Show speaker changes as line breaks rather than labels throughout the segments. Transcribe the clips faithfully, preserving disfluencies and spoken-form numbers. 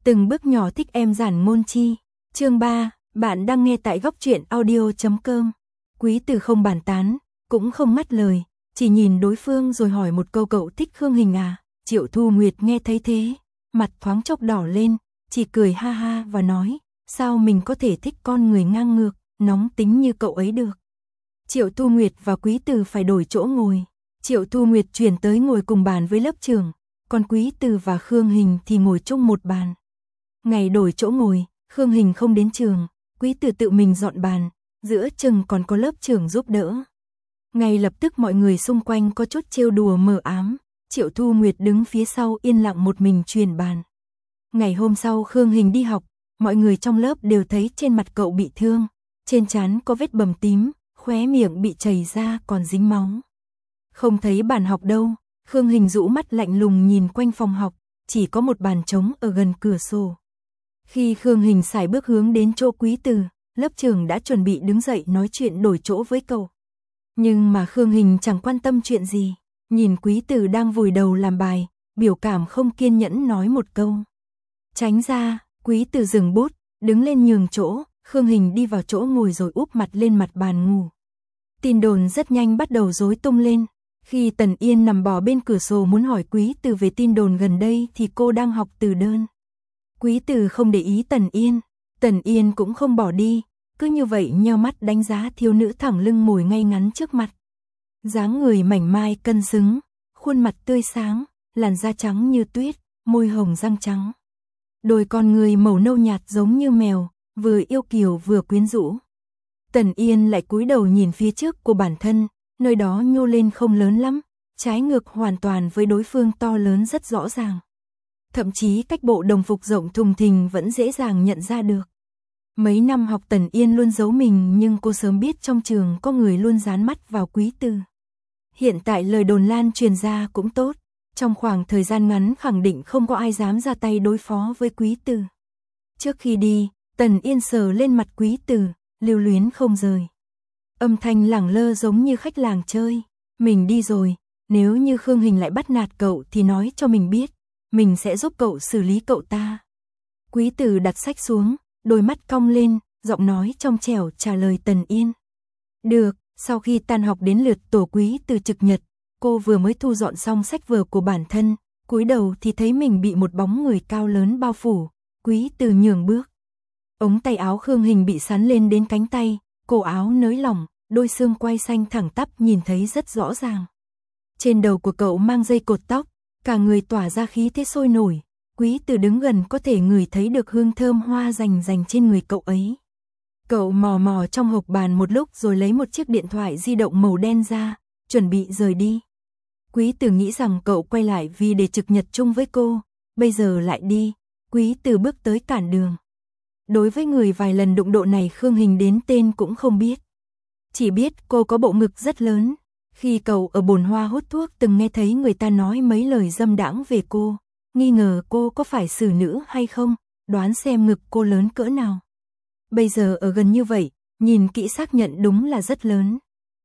Từng bước nhỏ thích em giản ngôn chi. Chương ba, bạn đang nghe tại góc truyện audio chấm com. Quý Từ không bàn tán, cũng không ngắt lời, chỉ nhìn đối phương rồi hỏi một câu: cậu thích Khương Hình à? Triệu Thu Nguyệt nghe thấy thế, mặt thoáng chốc đỏ lên, chỉ cười ha ha và nói, sao mình có thể thích con người ngang ngược, nóng tính như cậu ấy được. Triệu Thu Nguyệt và Quý Từ phải đổi chỗ ngồi. Triệu Thu Nguyệt chuyển tới ngồi cùng bàn với lớp trưởng, còn Quý Từ và Khương Hình thì ngồi chung một bàn. Ngày đổi chỗ ngồi, Khương Hình không đến trường, Quý Từ tự mình dọn bàn, giữa chừng còn có lớp trưởng giúp đỡ. Ngay lập tức mọi người xung quanh có chút trêu đùa mờ ám, Triệu Thu Nguyệt đứng phía sau yên lặng một mình truyền bàn. Ngày hôm sau Khương Hình đi học, mọi người trong lớp đều thấy trên mặt cậu bị thương, trên trán có vết bầm tím, khóe miệng bị chảy ra còn dính máu. Không thấy bàn học đâu, Khương Hình rũ mắt lạnh lùng nhìn quanh phòng học, chỉ có một bàn trống ở gần cửa sổ. Khi Khương Hình sải bước hướng đến chỗ Quý Từ, lớp trưởng đã chuẩn bị đứng dậy nói chuyện đổi chỗ với cậu. Nhưng mà Khương Hình chẳng quan tâm chuyện gì, nhìn Quý Từ đang vùi đầu làm bài, biểu cảm không kiên nhẫn nói một câu. Tránh ra, Quý Từ dừng bút, đứng lên nhường chỗ, Khương Hình đi vào chỗ ngồi rồi úp mặt lên mặt bàn ngủ. Tin đồn rất nhanh bắt đầu rối tung lên. Khi Tần Yên nằm bò bên cửa sổ muốn hỏi Quý Từ về tin đồn gần đây thì cô đang học từ đơn. Quý Từ không để ý Tần Yên, Tần Yên cũng không bỏ đi, cứ như vậy nheo mắt đánh giá thiếu nữ thẳng lưng ngồi ngay ngắn trước mặt. Dáng người mảnh mai cân xứng, khuôn mặt tươi sáng, làn da trắng như tuyết, môi hồng răng trắng. Đôi con người màu nâu nhạt giống như mèo, vừa yêu kiều vừa quyến rũ. Tần Yên lại cúi đầu nhìn phía trước của bản thân, nơi đó nhô lên không lớn lắm, trái ngược hoàn toàn với đối phương to lớn rất rõ ràng. Thậm chí cách bộ đồng phục rộng thùng thình vẫn dễ dàng nhận ra được. Mấy năm học Tần Yên luôn giấu mình nhưng cô sớm biết trong trường có người luôn dán mắt vào Quý Từ. Hiện tại lời đồn lan truyền ra cũng tốt, trong khoảng thời gian ngắn khẳng định không có ai dám ra tay đối phó với Quý Từ. Trước khi đi, Tần Yên sờ lên mặt Quý Từ, lưu luyến không rời. Âm thanh lẳng lơ giống như khách làng chơi, mình đi rồi, nếu như Khương Hình lại bắt nạt cậu thì nói cho mình biết, mình sẽ giúp cậu xử lý cậu ta. Quý Từ đặt sách xuống, đôi mắt cong lên, giọng nói trong trẻo trả lời Tần Yên. Được, sau khi tan học đến lượt tổ Quý Từ trực nhật, cô vừa mới thu dọn xong sách vở của bản thân, cúi đầu thì thấy mình bị một bóng người cao lớn bao phủ, Quý Từ nhường bước. Ống tay áo Khương Hình bị sắn lên đến cánh tay, cổ áo nới lỏng, đôi xương quai xanh thẳng tắp nhìn thấy rất rõ ràng. Trên đầu của cậu mang dây cột tóc, cả người tỏa ra khí thế sôi nổi, Quý Từ đứng gần có thể ngửi thấy được hương thơm hoa rành rành trên người cậu ấy. Cậu mò mò trong hộp bàn một lúc rồi lấy một chiếc điện thoại di động màu đen ra, chuẩn bị rời đi. Quý Từ nghĩ rằng cậu quay lại vì để trực nhật chung với cô, bây giờ lại đi, Quý Từ bước tới cản đường. Đối với người vài lần đụng độ này Khương Hình đến tên cũng không biết. Chỉ biết cô có bộ ngực rất lớn. Khi cậu ở bồn hoa hút thuốc từng nghe thấy người ta nói mấy lời dâm đãng về cô, nghi ngờ cô có phải xử nữ hay không, đoán xem ngực cô lớn cỡ nào. Bây giờ ở gần như vậy, nhìn kỹ xác nhận đúng là rất lớn.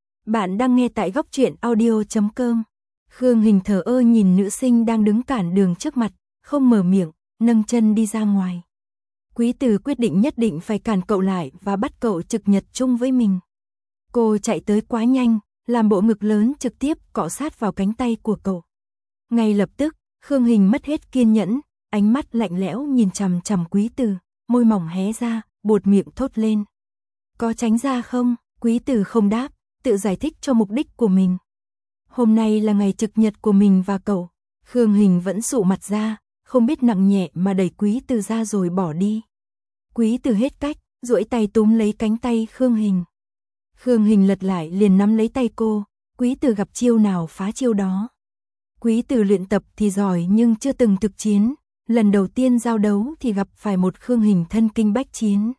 Bạn đang nghe tại góc truyện audio chấm com. Khương Hình thờ ơ nhìn nữ sinh đang đứng cản đường trước mặt, không mở miệng, nâng chân đi ra ngoài. Quý Từ quyết định nhất định phải cản cậu lại và bắt cậu trực nhật chung với mình. Cô chạy tới quá nhanh, làm bộ ngực lớn trực tiếp cọ sát vào cánh tay của cậu. Ngay lập tức, Khương Hình mất hết kiên nhẫn, ánh mắt lạnh lẽo nhìn chằm chằm Quý Từ, môi mỏng hé ra, buột miệng thốt lên. Có tránh ra không? Quý Từ không đáp, tự giải thích cho mục đích của mình. Hôm nay là ngày trực nhật của mình và cậu. Khương Hình vẫn sụ mặt ra, không biết nặng nhẹ mà đẩy Quý Từ ra rồi bỏ đi. Quý Từ hết cách, duỗi tay túm lấy cánh tay Khương Hình. Khương Hình lật lại liền nắm lấy tay cô, Quý Từ gặp chiêu nào phá chiêu đó. Quý Từ luyện tập thì giỏi nhưng chưa từng thực chiến, lần đầu tiên giao đấu thì gặp phải một Khương Hình thân kinh bách chiến.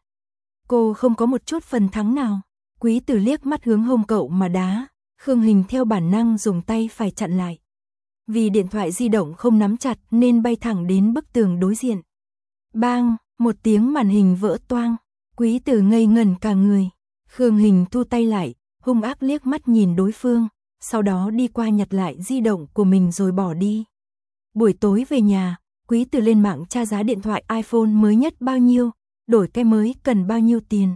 Cô không có một chút phần thắng nào. Quý Từ liếc mắt hướng hông cậu mà đá, Khương Hình theo bản năng dùng tay phải chặn lại. Vì điện thoại di động không nắm chặt nên bay thẳng đến bức tường đối diện. Bang, một tiếng màn hình vỡ toang, Quý Từ ngây ngẩn cả người. Khương Hình thu tay lại, hung ác liếc mắt nhìn đối phương, sau đó đi qua nhặt lại di động của mình rồi bỏ đi. Buổi tối về nhà, Quý Từ lên mạng tra giá điện thoại iPhone mới nhất bao nhiêu, đổi cái mới cần bao nhiêu tiền.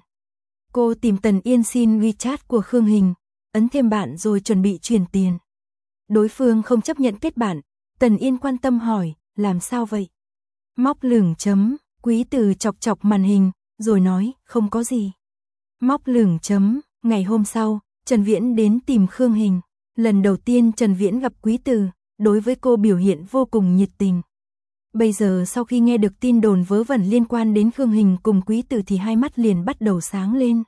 Cô tìm Tần Yên xin WeChat của Khương Hình, ấn thêm bạn rồi chuẩn bị chuyển tiền. Đối phương không chấp nhận kết bạn, Tần Yên quan tâm hỏi, làm sao vậy? Móc lửng chấm, Quý Từ chọc chọc màn hình, rồi nói, không có gì. Móc lửng chấm, ngày hôm sau, Trần Viễn đến tìm Khương Hình. Lần đầu tiên Trần Viễn gặp Quý Từ, đối với cô biểu hiện vô cùng nhiệt tình. Bây giờ sau khi nghe được tin đồn vớ vẩn liên quan đến Khương Hình cùng Quý Từ thì hai mắt liền bắt đầu sáng lên.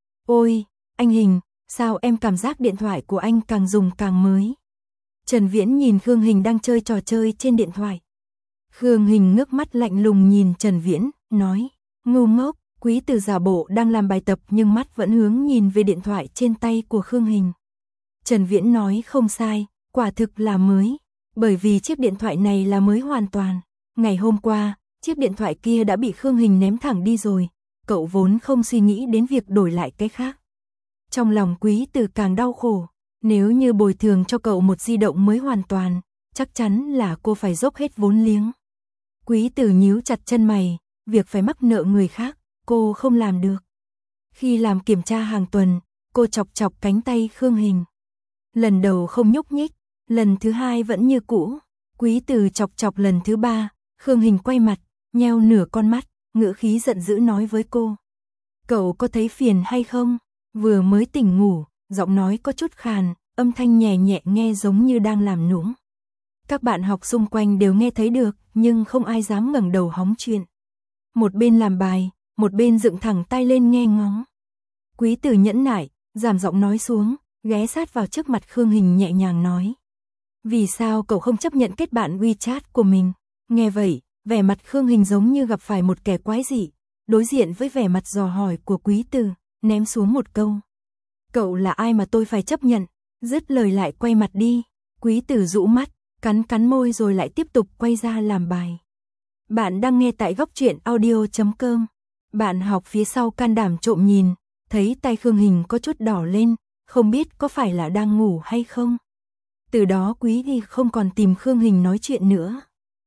Ôi, anh Hình, sao em cảm giác điện thoại của anh càng dùng càng mới? Trần Viễn nhìn Khương Hình đang chơi trò chơi trên điện thoại. Khương Hình ngước mắt lạnh lùng nhìn Trần Viễn, nói, ngu ngốc. Quý Từ giả bộ đang làm bài tập nhưng mắt vẫn hướng nhìn về điện thoại trên tay của Khương Hình. Trần Viễn nói không sai, quả thực là mới, bởi vì chiếc điện thoại này là mới hoàn toàn. Ngày hôm qua, chiếc điện thoại kia đã bị Khương Hình ném thẳng đi rồi, cậu vốn không suy nghĩ đến việc đổi lại cái khác. Trong lòng Quý Từ càng đau khổ, nếu như bồi thường cho cậu một di động mới hoàn toàn, chắc chắn là cô phải dốc hết vốn liếng. Quý Từ nhíu chặt chân mày, việc phải mắc nợ người khác, cô không làm được. Khi làm kiểm tra hàng tuần, cô chọc chọc cánh tay Khương Hình. Lần đầu không nhúc nhích, lần thứ hai vẫn như cũ. Quý Từ chọc chọc lần thứ ba, Khương Hình quay mặt, nheo nửa con mắt, ngữ khí giận dữ nói với cô. Cậu có thấy phiền hay không? Vừa mới tỉnh ngủ, giọng nói có chút khàn, âm thanh nhẹ nhẹ nghe giống như đang làm nũng. Các bạn học xung quanh đều nghe thấy được, nhưng không ai dám ngẩng đầu hóng chuyện. Một bên làm bài, một bên dựng thẳng tay lên nghe ngóng. Quý Từ nhẫn nại, giảm giọng nói xuống, ghé sát vào trước mặt Khương Hình nhẹ nhàng nói. Vì sao cậu không chấp nhận kết bạn WeChat của mình? Nghe vậy, vẻ mặt Khương Hình giống như gặp phải một kẻ quái dị, đối diện với vẻ mặt dò hỏi của Quý Từ, ném xuống một câu. Cậu là ai mà tôi phải chấp nhận? Dứt lời lại quay mặt đi. Quý Từ rũ mắt, cắn cắn môi rồi lại tiếp tục quay ra làm bài. Bạn đang nghe tại góc truyện audio chấm com. Bạn học phía sau can đảm trộm nhìn, thấy tay Khương Hình có chút đỏ lên, không biết có phải là đang ngủ hay không. Từ đó Quý Ghi không còn tìm Khương Hình nói chuyện nữa.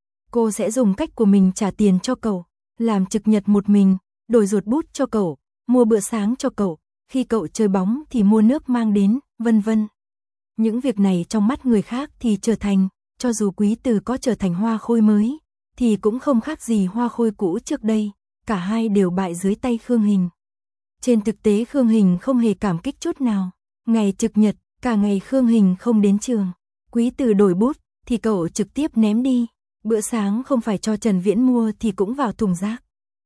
Cô sẽ dùng cách của mình trả tiền cho cậu, làm trực nhật một mình, đổi ruột bút cho cậu, mua bữa sáng cho cậu, khi cậu chơi bóng thì mua nước mang đến, vân vân. Những việc này trong mắt người khác thì trở thành, cho dù Quý Từ có trở thành hoa khôi mới, thì cũng không khác gì hoa khôi cũ trước đây, cả hai đều bại dưới tay Khương Hình. Trên thực tế Khương Hình không hề cảm kích chút nào, ngày trực nhật, cả ngày Khương Hình không đến trường. Quý Từ đổi bút, thì cậu trực tiếp ném đi, bữa sáng không phải cho Trần Viễn mua thì cũng vào thùng rác.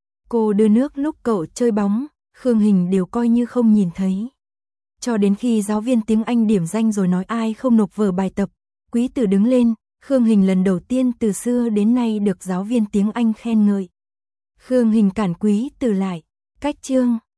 Cô đưa nước lúc cậu chơi bóng, Khương Hình đều coi như không nhìn thấy. Cho đến khi giáo viên tiếng Anh điểm danh rồi nói ai không nộp vở bài tập, Quý Từ đứng lên, Khương Hình lần đầu tiên từ xưa đến nay được giáo viên tiếng Anh khen ngợi. Khương Hình cản Quý Từ lại, cách chương.